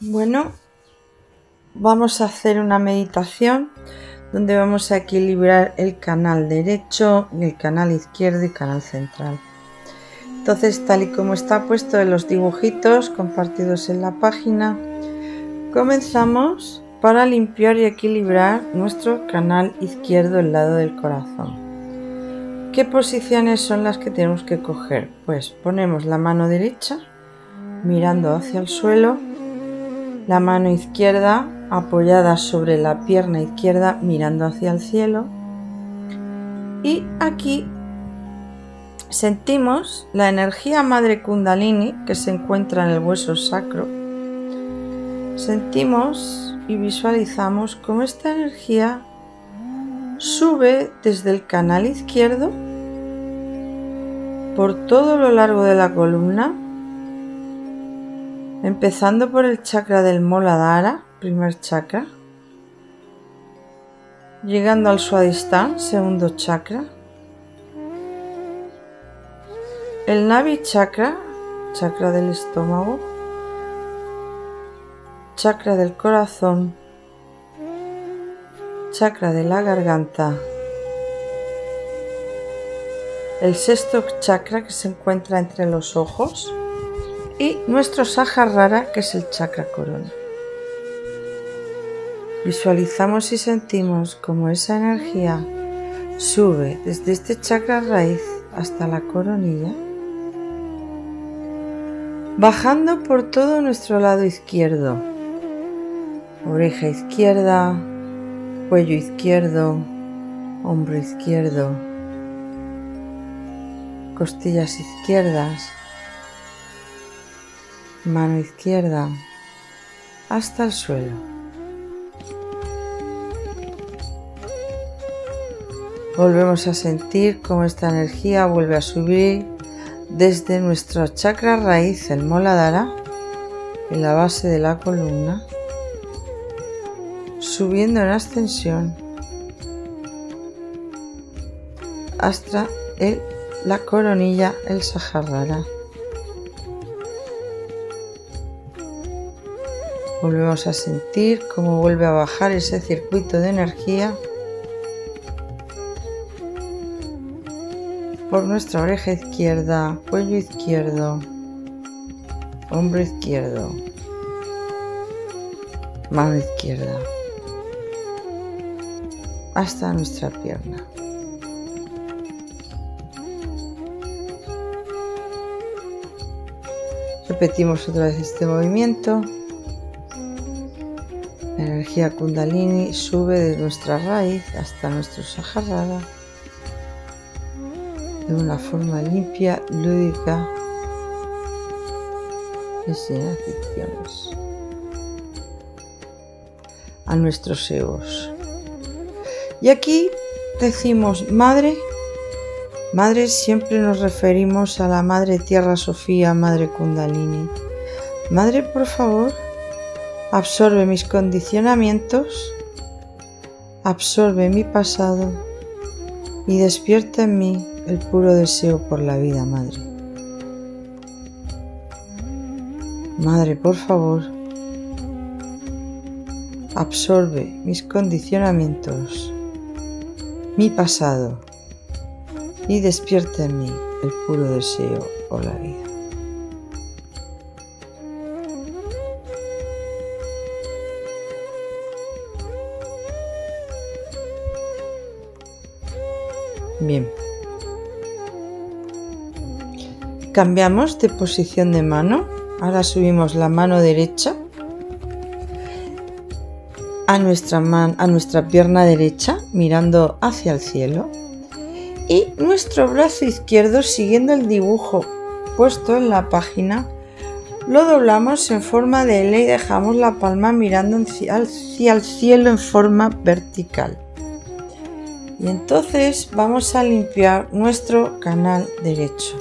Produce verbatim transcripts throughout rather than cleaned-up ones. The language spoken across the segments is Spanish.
Bueno, vamos a hacer una meditación donde vamos a equilibrar el canal derecho, el canal izquierdo y el canal central. Entonces, tal y como está puesto en los dibujitos compartidos en la página, comenzamos para limpiar y equilibrar nuestro canal izquierdo, el lado del corazón. ¿Qué posiciones son las que tenemos que coger? Pues ponemos la mano derecha mirando hacia el suelo, la mano izquierda apoyada sobre la pierna izquierda mirando hacia el cielo, y aquí sentimos la energía madre Kundalini que se encuentra en el hueso sacro. Sentimos y visualizamos cómo esta energía sube desde el canal izquierdo por todo lo largo de la columna, empezando por el chakra del Muladhara, primer chakra, llegando al Swadhisthana, segundo chakra, el Navi chakra, chakra del estómago, chakra del corazón, chakra de la garganta, el sexto chakra que se encuentra entre los ojos y nuestro Sahasrara, que es el chakra corona. Visualizamos y sentimos como esa energía sube desde este chakra raíz hasta la coronilla, bajando por todo nuestro lado izquierdo, oreja izquierda, cuello izquierdo, hombro izquierdo, costillas izquierdas, mano izquierda, hasta el suelo. Volvemos a sentir cómo esta energía vuelve a subir desde nuestro chakra raíz, el Muladhara, en la base de la columna, subiendo en ascensión hasta el, la coronilla, el Sahasrara. Volvemos a sentir cómo vuelve a bajar ese circuito de energía por nuestra oreja izquierda, cuello izquierdo, hombro izquierdo, mano izquierda, hasta nuestra pierna. Repetimos otra vez este movimiento. La energía Kundalini sube de nuestra raíz hasta nuestro Sahasrara de una forma limpia, lúdica y sin adicciones a nuestros egos. Y aquí decimos madre, madre, siempre nos referimos a la madre tierra Sofía, madre Kundalini. Madre, por favor, absorbe mis condicionamientos, absorbe mi pasado y despierta en mí el puro deseo por la vida, madre. Madre, por favor, absorbe mis condicionamientos, mi pasado y despierta en mí el puro deseo por la vida. Bien. Cambiamos de posición de mano. Ahora subimos la mano derecha a nuestra, man, a nuestra pierna derecha, mirando hacia el cielo. Y nuestro brazo izquierdo, siguiendo el dibujo puesto en la página, lo doblamos en forma de L y dejamos la palma mirando hacia el cielo en forma vertical. Y entonces vamos a limpiar nuestro canal derecho.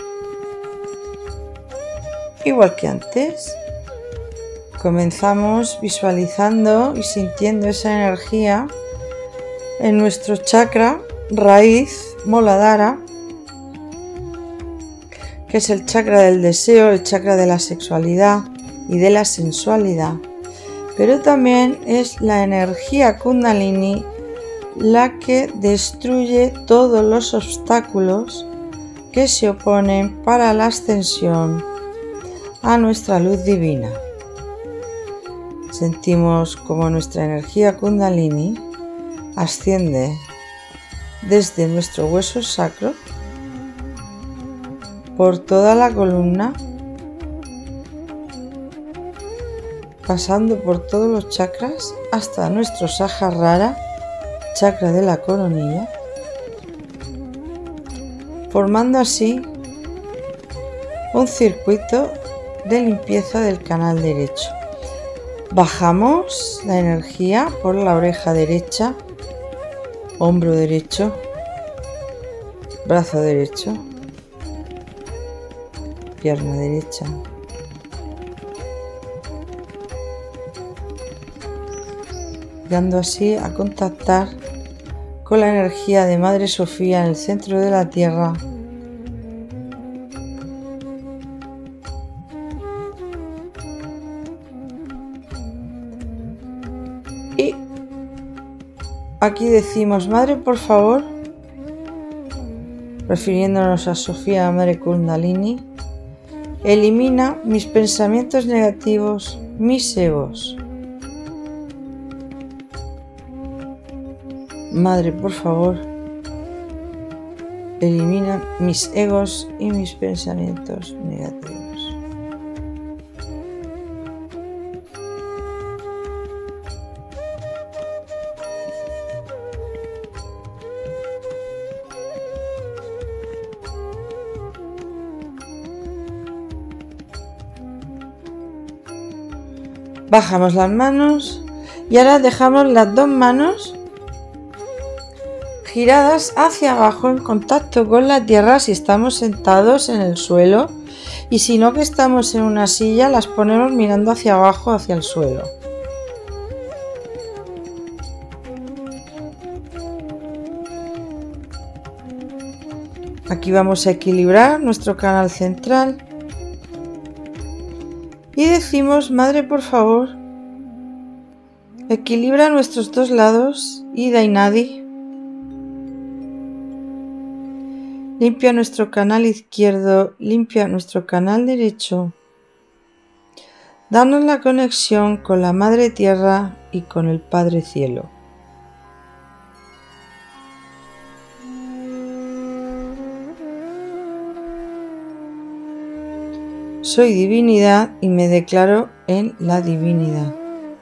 Igual que antes, comenzamos visualizando y sintiendo esa energía en nuestro chakra raíz Muladhara, que es el chakra del deseo, el chakra de la sexualidad y de la sensualidad, pero también es la energía Kundalini la que destruye todos los obstáculos que se oponen para la ascensión a nuestra luz divina. Sentimos como nuestra energía Kundalini asciende desde nuestro hueso sacro por toda la columna, pasando por todos los chakras hasta nuestro Sahasrara, chakra de la coronilla, formando así un circuito de limpieza del canal derecho. Bajamos la energía por la oreja derecha, hombro derecho, brazo derecho, pierna derecha, llegando así a contactar con la energía de Madre Sofía en el centro de la Tierra, y aquí decimos: Madre, por favor, refiriéndonos a Sofía, Madre Kundalini, elimina mis pensamientos negativos, mis egos. Madre, por favor, elimina mis egos y mis pensamientos negativos. Bajamos las manos y ahora dejamos las dos manos giradas hacia abajo en contacto con la tierra si estamos sentados en el suelo, y si no, que estamos en una silla, las ponemos mirando hacia abajo, hacia el suelo. Aquí vamos a equilibrar nuestro canal central y decimos: Madre, por favor, equilibra nuestros dos lados, Ida y Nadi. Limpia nuestro canal izquierdo, limpia nuestro canal derecho. Danos la conexión con la Madre Tierra y con el Padre Cielo. Soy divinidad y me declaro en la divinidad.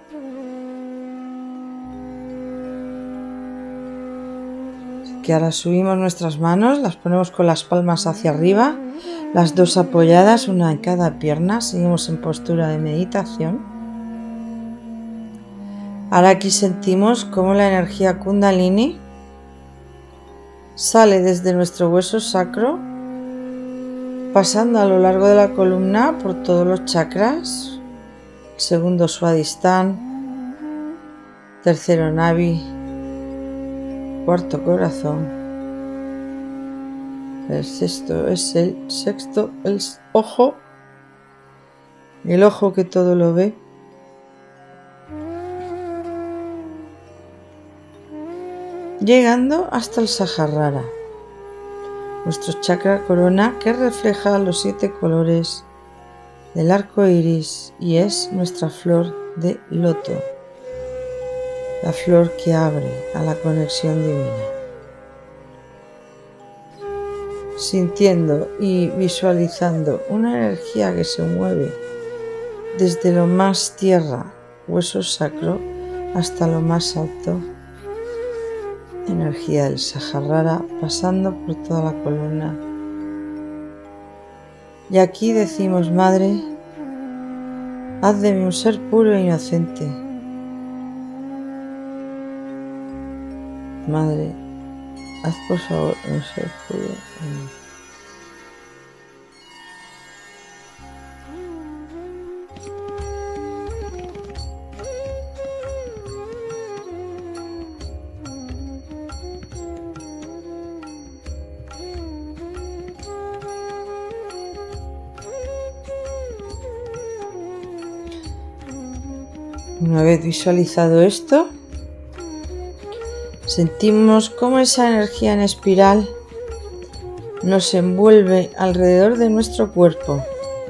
Que ahora subimos nuestras manos, las ponemos con las palmas hacia arriba, las dos apoyadas, una en cada pierna. Seguimos en postura de meditación. Ahora aquí sentimos cómo la energía Kundalini sale desde nuestro hueso sacro, pasando a lo largo de la columna por todos los chakras: segundo Swadhisthana, tercero Navi, cuarto corazón, el sexto es el sexto, el ojo, el ojo que todo lo ve, llegando hasta el Sahasrara, nuestro chakra corona, que refleja los siete colores del arco iris y es nuestra flor de loto, la flor que abre a la conexión divina. Sintiendo y visualizando una energía que se mueve desde lo más tierra, hueso sacro, hasta lo más alto, energía del Sahasrara, pasando por toda la columna. Y aquí decimos: Madre, haz de mí un ser puro e inocente. Madre, haz por favor un ser puro e inocente. Una vez visualizado esto, sentimos cómo esa energía en espiral nos envuelve alrededor de nuestro cuerpo.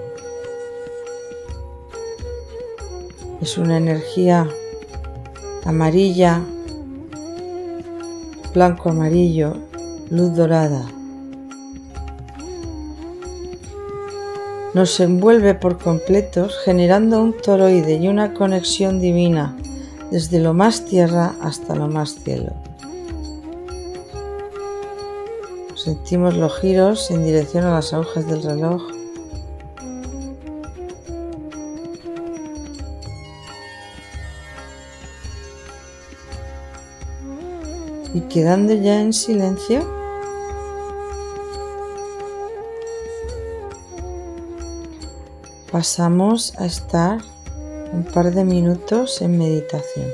Es una energía amarilla, blanco-amarillo, luz dorada. Nos envuelve por completo, generando un toroide y una conexión divina desde lo más tierra hasta lo más cielo. Sentimos los giros en dirección a las agujas del reloj. Y quedando ya en silencio, pasamos a estar un par de minutos en meditación.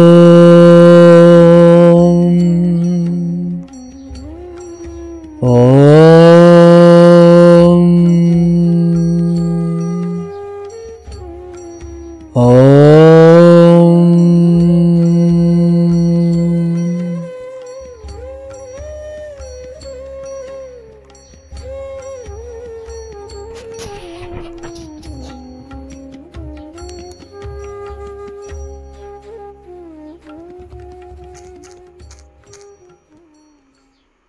Om. Om.